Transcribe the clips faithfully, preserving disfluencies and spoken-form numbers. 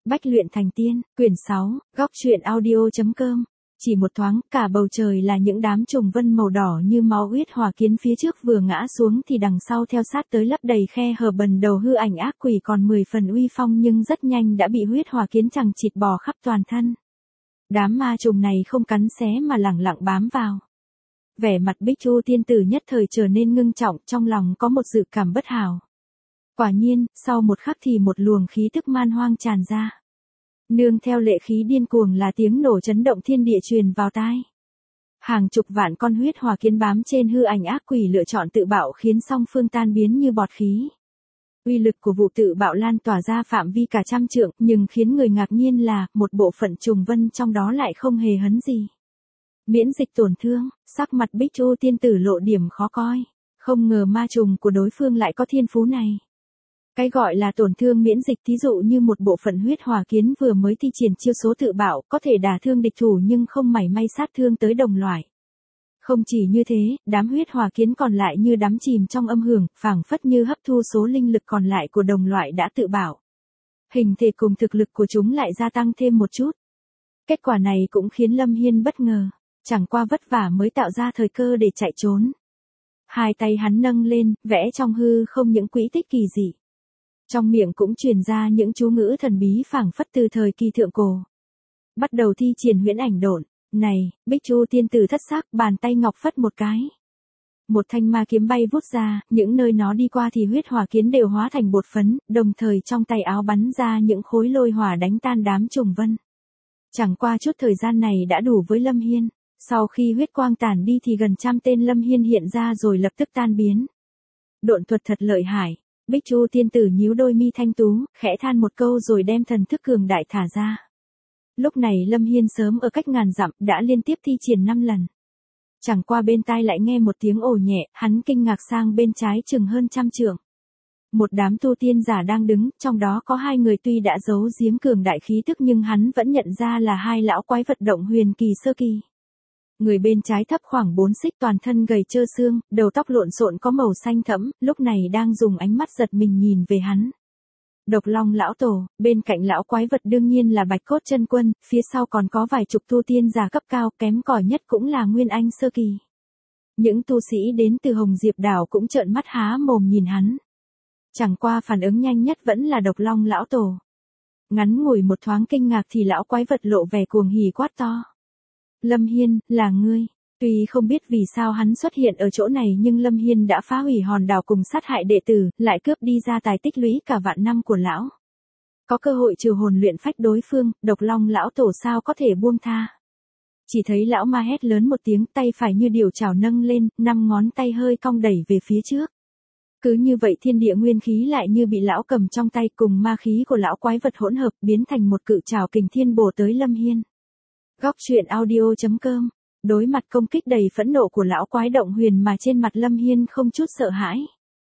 Bách luyện thành tiên, quyển sáu, góc truyện audio.com. Chỉ một thoáng, cả bầu trời là những đám trùng vân màu đỏ như máu huyết hỏa kiến phía trước vừa ngã xuống thì đằng sau theo sát tới lấp đầy khe hở bần đầu hư ảnh ác quỷ còn mười phần uy phong nhưng rất nhanh đã bị huyết hỏa kiến chằng chịt bò khắp toàn thân. Đám ma trùng này không cắn xé mà lẳng lặng bám vào. Vẻ mặt Bích Chu tiên tử nhất thời trở nên ngưng trọng, trong lòng có một dự cảm bất hảo. Quả nhiên, sau một khắc thì một luồng khí tức man hoang tràn ra. Nương theo lệ khí điên cuồng là tiếng nổ chấn động thiên địa truyền vào tai. Hàng chục vạn con huyết hỏa kiến bám trên hư ảnh ác quỷ lựa chọn tự bạo khiến song phương tan biến như bọt khí. Uy lực của vụ tự bạo lan tỏa ra phạm vi cả trăm trượng, nhưng khiến người ngạc nhiên là, một bộ phận trùng vân trong đó lại không hề hấn gì. Miễn dịch tổn thương, sắc mặt Bích Chu tiên tử lộ điểm khó coi. Không ngờ ma trùng của đối phương lại có thiên phú này. Cái gọi là tổn thương miễn dịch thí dụ như một bộ phận huyết hỏa kiến vừa mới thi triển chiêu số tự bạo có thể đả thương địch thủ nhưng không mảy may sát thương tới đồng loại. Không chỉ như thế, đám huyết hỏa kiến còn lại như đắm chìm trong âm hưởng, phảng phất như hấp thu số linh lực còn lại của đồng loại đã tự bạo. Hình thể cùng thực lực của chúng lại gia tăng thêm một chút. Kết quả này cũng khiến Lâm Hiên bất ngờ, chẳng qua vất vả mới tạo ra thời cơ để chạy trốn. Hai tay hắn nâng lên, vẽ trong hư không những quỹ tích kỳ dị. Trong miệng cũng truyền ra những chú ngữ thần bí phảng phất từ thời kỳ thượng cổ. Bắt đầu thi triển huyễn ảnh độn. Này, Bích Chu tiên tử thất sắc, bàn tay ngọc phất một cái. Một thanh ma kiếm bay vút ra, những nơi nó đi qua thì huyết hỏa kiến đều hóa thành bột phấn, đồng thời trong tay áo bắn ra những khối lôi hỏa đánh tan đám trùng vân. Chẳng qua chút thời gian này đã đủ với Lâm Hiên. Sau khi huyết quang tản đi thì gần trăm tên Lâm Hiên hiện ra rồi lập tức tan biến. Độn thuật thật lợi hại. Bích Chu tiên tử nhíu đôi mi thanh tú, khẽ than một câu rồi đem thần thức cường đại thả ra. Lúc này Lâm Hiên sớm ở cách ngàn dặm, đã liên tiếp thi triển năm lần. Chẳng qua bên tai lại nghe một tiếng ồ nhẹ, hắn kinh ngạc sang bên trái chừng hơn trăm trượng. Một đám tu tiên giả đang đứng, trong đó có hai người tuy đã giấu giếm cường đại khí tức nhưng hắn vẫn nhận ra là hai lão quái vật động huyền kỳ sơ kỳ. Người bên trái thấp khoảng bốn xích toàn thân gầy trơ xương, đầu tóc lộn xộn có màu xanh thẫm, lúc này đang dùng ánh mắt giật mình nhìn về hắn. Độc Long lão tổ, bên cạnh lão quái vật đương nhiên là Bạch Cốt chân quân, phía sau còn có vài chục tu tiên giả cấp cao, kém cỏi nhất cũng là Nguyên Anh sơ kỳ. Những tu sĩ đến từ Hồng Diệp đảo cũng trợn mắt há mồm nhìn hắn. Chẳng qua phản ứng nhanh nhất vẫn là Độc Long lão tổ. Ngắn ngủi một thoáng kinh ngạc thì lão quái vật lộ vẻ cuồng hỉ quát to. Lâm Hiên, là ngươi. Tuy không biết vì sao hắn xuất hiện ở chỗ này nhưng Lâm Hiên đã phá hủy hòn đảo cùng sát hại đệ tử, lại cướp đi gia tài tích lũy cả vạn năm của lão. Có cơ hội trừ hồn luyện phách đối phương, Độc Long lão tổ sao có thể buông tha. Chỉ thấy lão ma hét lớn một tiếng, tay phải như điều chảo nâng lên, năm ngón tay hơi cong đẩy về phía trước. Cứ như vậy thiên địa nguyên khí lại như bị lão cầm trong tay cùng ma khí của lão quái vật hỗn hợp biến thành một cự trảo kình thiên bổ tới Lâm Hiên. Góc truyện audio.com. Đối mặt công kích đầy phẫn nộ của lão quái động huyền mà trên mặt Lâm Hiên không chút sợ hãi.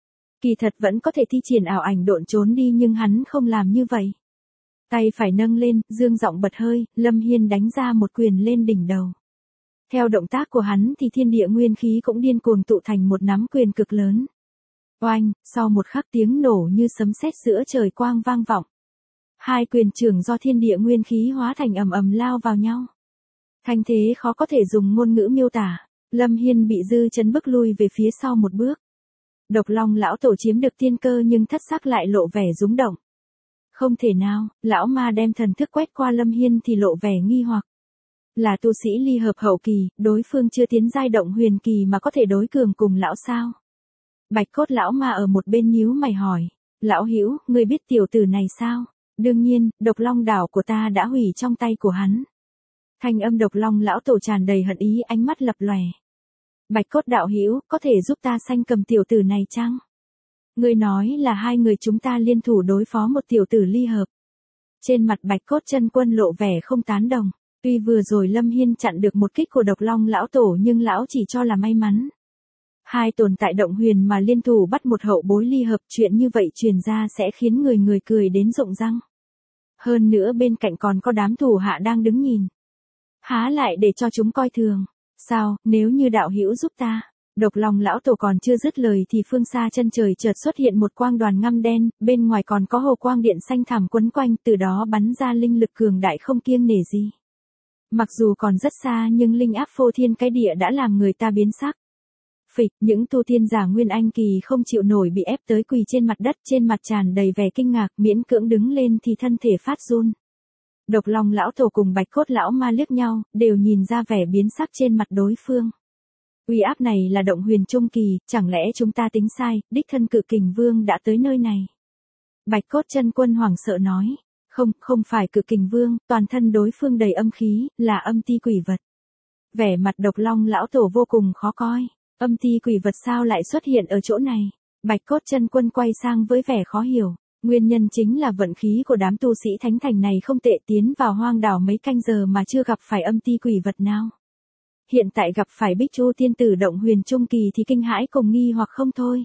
Kỳ thật vẫn có thể thi triển ảo ảnh độn trốn đi nhưng hắn không làm như vậy. Tay phải nâng lên, dương giọng bật hơi, Lâm Hiên đánh ra một quyền lên đỉnh đầu. Theo động tác của hắn thì thiên địa nguyên khí cũng điên cuồng tụ thành một nắm quyền cực lớn. Oanh, sau một khắc tiếng nổ như sấm sét giữa trời quang vang vọng. Hai quyền trưởng do thiên địa nguyên khí hóa thành ầm ầm lao vào nhau. Thanh thế khó có thể dùng ngôn ngữ miêu tả, Lâm Hiên bị dư chấn bức lui về phía sau một bước. Độc Long lão tổ chiếm được tiên cơ nhưng thất sắc lại lộ vẻ rúng động. Không thể nào, lão ma đem thần thức quét qua Lâm Hiên thì lộ vẻ nghi hoặc. Là tu sĩ ly hợp hậu kỳ, đối phương chưa tiến giai động huyền kỳ mà có thể đối cường cùng lão sao? Bạch Cốt lão ma ở một bên nhíu mày hỏi, lão hữu, ngươi biết tiểu tử này sao? Đương nhiên, Độc Long đảo của ta đã hủy trong tay của hắn. Thanh âm Độc Long lão tổ tràn đầy hận ý, ánh mắt lập lòe. Bạch Cốt đạo hữu, có thể giúp ta sanh cầm tiểu tử này chăng? Ngươi nói là hai người chúng ta liên thủ đối phó một tiểu tử ly hợp. Trên mặt Bạch Cốt chân quân lộ vẻ không tán đồng. Tuy vừa rồi Lâm Hiên chặn được một kích của Độc Long lão tổ nhưng lão chỉ cho là may mắn. Hai tồn tại động huyền mà liên thủ bắt một hậu bối ly hợp, chuyện như vậy truyền ra sẽ khiến người người cười đến rụng răng. Hơn nữa bên cạnh còn có đám thủ hạ đang đứng nhìn. Há lại để cho chúng coi thường. Sao, nếu như đạo hữu giúp ta, Độc Long lão tổ còn chưa dứt lời thì phương xa chân trời chợt xuất hiện một quang đoàn ngăm đen, bên ngoài còn có hồ quang điện xanh thẳm quấn quanh, từ đó bắn ra linh lực cường đại không kiêng nể gì. Mặc dù còn rất xa nhưng linh áp phô thiên cái địa đã làm người ta biến sắc. Phịch, những tu tiên giả Nguyên Anh kỳ không chịu nổi bị ép tới quỳ trên mặt đất, trên mặt tràn đầy vẻ kinh ngạc, miễn cưỡng đứng lên thì thân thể phát run. Độc Long lão tổ cùng Bạch Cốt lão ma liếc nhau, đều nhìn ra vẻ biến sắc trên mặt đối phương. Uy áp này là động huyền trung kỳ, chẳng lẽ chúng ta tính sai, đích thân Cự Kình Vương đã tới nơi này. Bạch Cốt chân quân hoảng sợ nói, không, không phải Cự Kình Vương, toàn thân đối phương đầy âm khí, là âm ti quỷ vật. Vẻ mặt Độc Long lão tổ vô cùng khó coi, âm ti quỷ vật sao lại xuất hiện ở chỗ này. Bạch Cốt chân quân quay sang với vẻ khó hiểu, nguyên nhân chính là vận khí của đám tu sĩ thánh thành này không tệ, tiến vào hoang đảo mấy canh giờ mà chưa gặp phải âm ti quỷ vật nào. Hiện tại gặp phải Bích Chu tiên tử động huyền trung kỳ thì kinh hãi cùng nghi hoặc không thôi.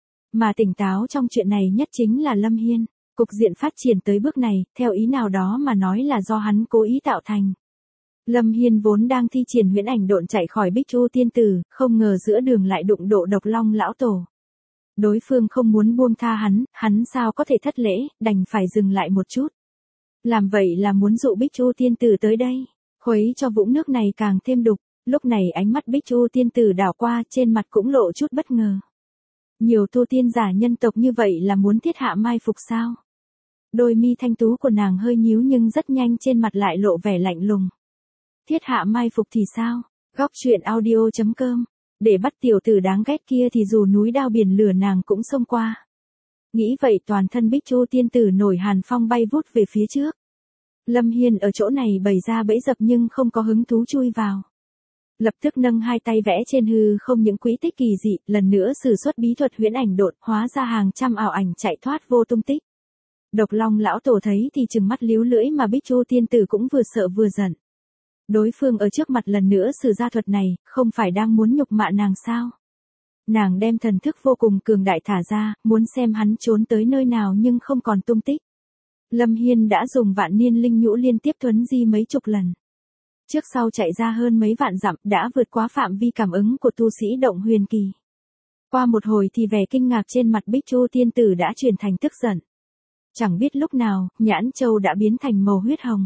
Mà tỉnh táo trong chuyện này nhất chính là Lâm Hiên, cục diện phát triển tới bước này, theo ý nào đó mà nói là do hắn cố ý tạo thành. Lâm Hiên vốn đang thi triển huyễn ảnh độn chạy khỏi Bích Chu tiên tử, không ngờ giữa đường lại đụng độ Độc Long lão tổ. Đối phương không muốn buông tha hắn, hắn sao có thể thất lễ, đành phải dừng lại một chút. Làm vậy là muốn dụ Bích Chu tiên tử tới đây, khuấy cho vũng nước này càng thêm đục. Lúc này ánh mắt Bích Chu tiên tử đảo qua, trên mặt cũng lộ chút bất ngờ. Nhiều tu tiên giả nhân tộc như vậy là muốn thiết hạ mai phục sao? Đôi mi thanh tú của nàng hơi nhíu nhưng rất nhanh trên mặt lại lộ vẻ lạnh lùng. Thiết hạ mai phục thì sao? Góc truyện audio chấm com. Để bắt tiểu tử đáng ghét kia thì dù núi đao biển lửa nàng cũng xông qua. Nghĩ vậy toàn thân Bích Chu tiên tử nổi hàn phong bay vút về phía trước. Lâm Hiên ở chỗ này bày ra bẫy dập nhưng không có hứng thú chui vào. Lập tức nâng hai tay vẽ trên hư không những quỹ tích kỳ dị, lần nữa sử xuất bí thuật huyễn ảnh độn, hóa ra hàng trăm ảo ảnh chạy thoát vô tung tích. Độc Long lão tổ thấy thì trừng mắt líu lưỡi mà Bích Chu tiên tử cũng vừa sợ vừa giận. Đối phương ở trước mặt lần nữa sử ra thuật này, không phải đang muốn nhục mạ nàng sao? Nàng đem thần thức vô cùng cường đại thả ra, muốn xem hắn trốn tới nơi nào nhưng không còn tung tích. Lâm Hiên đã dùng vạn niên linh nhũ liên tiếp thuấn di mấy chục lần. Trước sau chạy ra hơn mấy vạn dặm, đã vượt quá phạm vi cảm ứng của tu sĩ động huyền kỳ. Qua một hồi thì vẻ kinh ngạc trên mặt Bích Chu tiên tử đã chuyển thành tức giận. Chẳng biết lúc nào, nhãn châu đã biến thành màu huyết hồng.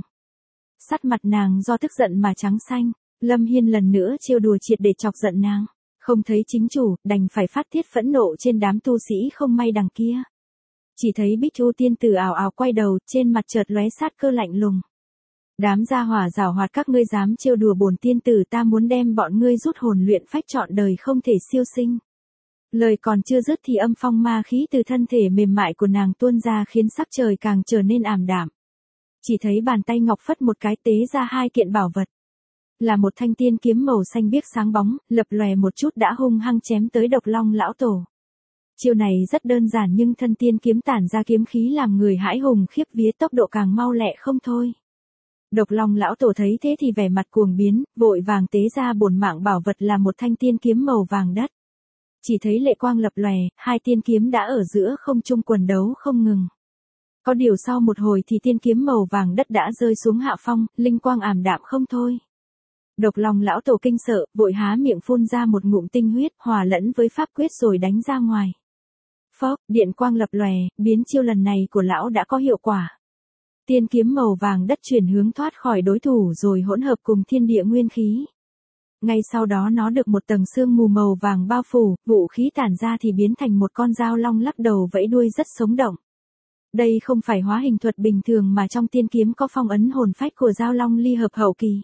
Sắc mặt nàng do tức giận mà trắng xanh, Lâm Hiên lần nữa trêu đùa triệt để chọc giận nàng. Không thấy chính chủ, đành phải phát tiết phẫn nộ trên đám tu sĩ không may đằng kia. Chỉ thấy Bích Chu tiên tử ào ào quay đầu, trên mặt chợt lóe sát cơ lạnh lùng. Đám gia hỏa giảo hoạt các ngươi dám trêu đùa bổn tiên tử, ta muốn đem bọn ngươi rút hồn luyện phách trọn đời không thể siêu sinh. Lời còn chưa dứt thì âm phong ma khí từ thân thể mềm mại của nàng tuôn ra khiến sắc trời càng trở nên ảm đạm. Chỉ thấy bàn tay ngọc phất một cái tế ra hai kiện bảo vật. Là một thanh tiên kiếm màu xanh biếc sáng bóng, lập lòe một chút đã hung hăng chém tới Độc Long lão tổ. Chiêu này rất đơn giản nhưng thân tiên kiếm tản ra kiếm khí làm người hãi hùng khiếp vía, tốc độ càng mau lẹ không thôi. Độc Long lão tổ thấy thế thì vẻ mặt cuồng biến, vội vàng tế ra bổn mạng bảo vật là một thanh tiên kiếm màu vàng đất. Chỉ thấy lệ quang lập lòe, hai tiên kiếm đã ở giữa không trung quần đấu không ngừng. Có điều sau một hồi thì tiên kiếm màu vàng đất đã rơi xuống hạ phong, linh quang ảm đạm không thôi. Độc Long lão tổ kinh sợ, vội há miệng phun ra một ngụm tinh huyết, hòa lẫn với pháp quyết rồi đánh ra ngoài. Phốc, điện quang lập lòe, biến chiêu lần này của lão đã có hiệu quả. Tiên kiếm màu vàng đất chuyển hướng thoát khỏi đối thủ rồi hỗn hợp cùng thiên địa nguyên khí. Ngay sau đó nó được một tầng sương mù màu vàng bao phủ, vũ khí tản ra thì biến thành một con dao long lắc đầu vẫy đuôi rất sống động. Đây không phải hóa hình thuật bình thường mà trong tiên kiếm có phong ấn hồn phách của dao long ly hợp hậu kỳ.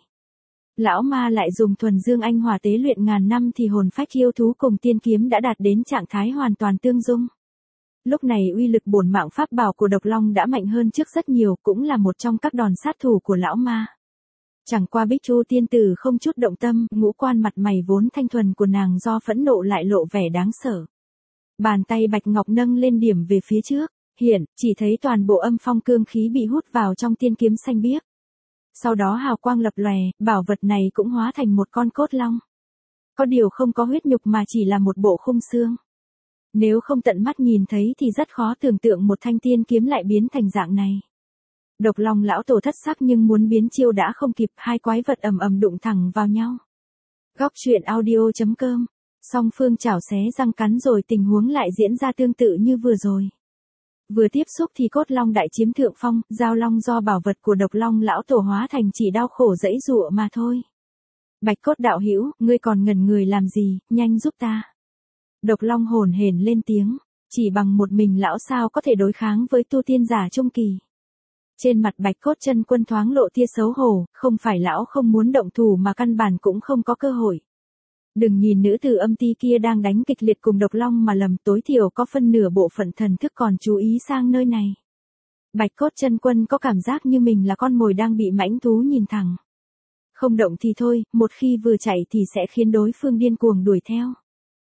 Lão ma lại dùng thuần dương anh hỏa tế luyện ngàn năm thì hồn phách yêu thú cùng tiên kiếm đã đạt đến trạng thái hoàn toàn tương dung. Lúc này uy lực bổn mạng pháp bảo của Độc Long đã mạnh hơn trước rất nhiều, cũng là một trong các đòn sát thủ của lão ma. Chẳng qua Bích Chu tiên tử không chút động tâm, ngũ quan mặt mày vốn thanh thuần của nàng do phẫn nộ lại lộ vẻ đáng sợ. Bàn tay bạch ngọc nâng lên điểm về phía trước, hiện, chỉ thấy toàn bộ âm phong cương khí bị hút vào trong tiên kiếm xanh biếc. Sau đó hào quang lập lòe, bảo vật này cũng hóa thành một con cốt long. Có điều không có huyết nhục mà chỉ là một bộ khung xương. Nếu không tận mắt nhìn thấy thì rất khó tưởng tượng một thanh tiên kiếm lại biến thành dạng này. Độc Long lão tổ thất sắc nhưng muốn biến chiêu đã không kịp, hai quái vật ầm ầm đụng thẳng vào nhau. Góc truyện audio chấm com Song phương chảo xé răng cắn rồi tình huống lại diễn ra tương tự như vừa rồi. Vừa tiếp xúc thì cốt long đại chiếm thượng phong, giao long do bảo vật của độc long lão tổ hóa thành chỉ đau khổ dẫy dụa mà thôi. Bạch cốt đạo hữu, ngươi còn ngẩn người làm gì, nhanh giúp ta. Độc long hồn hển lên tiếng, chỉ bằng một mình lão sao có thể đối kháng với tu tiên giả trung kỳ. Trên mặt bạch cốt chân quân thoáng lộ tia xấu hổ, không phải lão không muốn động thủ mà căn bản cũng không có cơ hội. Đừng nhìn nữ tử âm ti kia đang đánh kịch liệt cùng độc long mà lầm, tối thiểu có phân nửa bộ phận thần thức còn chú ý sang nơi này. Bạch cốt chân quân có cảm giác như mình là con mồi đang bị mãnh thú nhìn thẳng. Không động thì thôi, một khi vừa chạy thì sẽ khiến đối phương điên cuồng đuổi theo.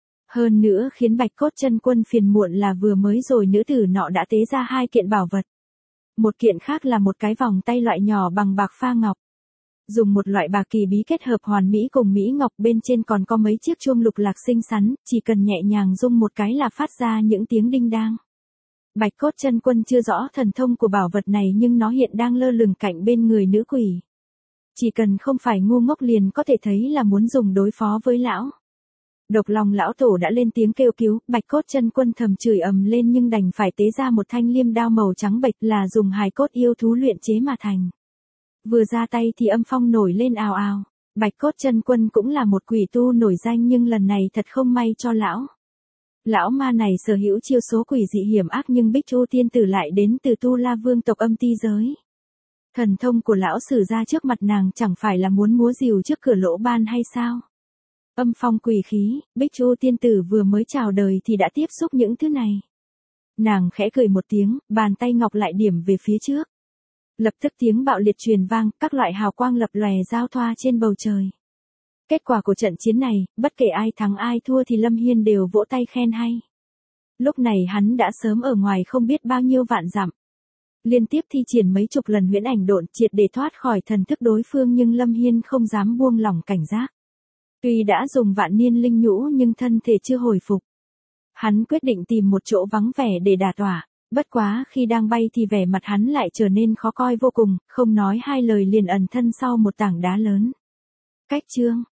Hơn nữa khiến bạch cốt chân quân phiền muộn là vừa mới rồi nữ tử nọ đã tế ra hai kiện bảo vật. Một kiện khác là một cái vòng tay loại nhỏ bằng bạc pha ngọc. Dùng một loại bạc kỳ bí kết hợp hoàn mỹ cùng mỹ ngọc, bên trên còn có mấy chiếc chuông lục lạc xinh xắn, chỉ cần nhẹ nhàng rung một cái là phát ra những tiếng đinh đang. Bạch cốt chân quân chưa rõ thần thông của bảo vật này nhưng nó hiện đang lơ lửng cạnh bên người nữ quỷ. Chỉ cần không phải ngu ngốc liền có thể thấy là muốn dùng đối phó với lão. Độc long lão tổ đã lên tiếng kêu cứu, bạch cốt chân quân thầm chửi ầm lên nhưng đành phải tế ra một thanh liêm đao màu trắng bệch là dùng hài cốt yêu thú luyện chế mà thành. Vừa ra tay thì âm phong nổi lên ào ào. Bạch cốt chân quân cũng là một quỷ tu nổi danh nhưng lần này thật không may cho lão. Lão ma này sở hữu chiêu số quỷ dị hiểm ác nhưng Bích Chu tiên tử lại đến từ Tu La vương tộc âm ti giới. Thần thông của lão sử ra trước mặt nàng chẳng phải là muốn múa rìu trước cửa lỗ ban hay sao? Âm phong quỷ khí, Bích Chu tiên tử vừa mới chào đời thì đã tiếp xúc những thứ này. Nàng khẽ cười một tiếng, bàn tay ngọc lại điểm về phía trước. Lập tức tiếng bạo liệt truyền vang, các loại hào quang lập lòe giao thoa trên bầu trời. Kết quả của trận chiến này, bất kể ai thắng ai thua thì Lâm Hiên đều vỗ tay khen hay. Lúc này hắn đã sớm ở ngoài không biết bao nhiêu vạn dặm. Liên tiếp thi triển mấy chục lần huyễn ảnh độn triệt để thoát khỏi thần thức đối phương nhưng Lâm Hiên không dám buông lỏng cảnh giác. Tuy đã dùng vạn niên linh nhũ nhưng thân thể chưa hồi phục. Hắn quyết định tìm một chỗ vắng vẻ để đả tỏa. Bất quá khi đang bay thì vẻ mặt hắn lại trở nên khó coi vô cùng, không nói hai lời liền ẩn thân sau một tảng đá lớn. Cách chương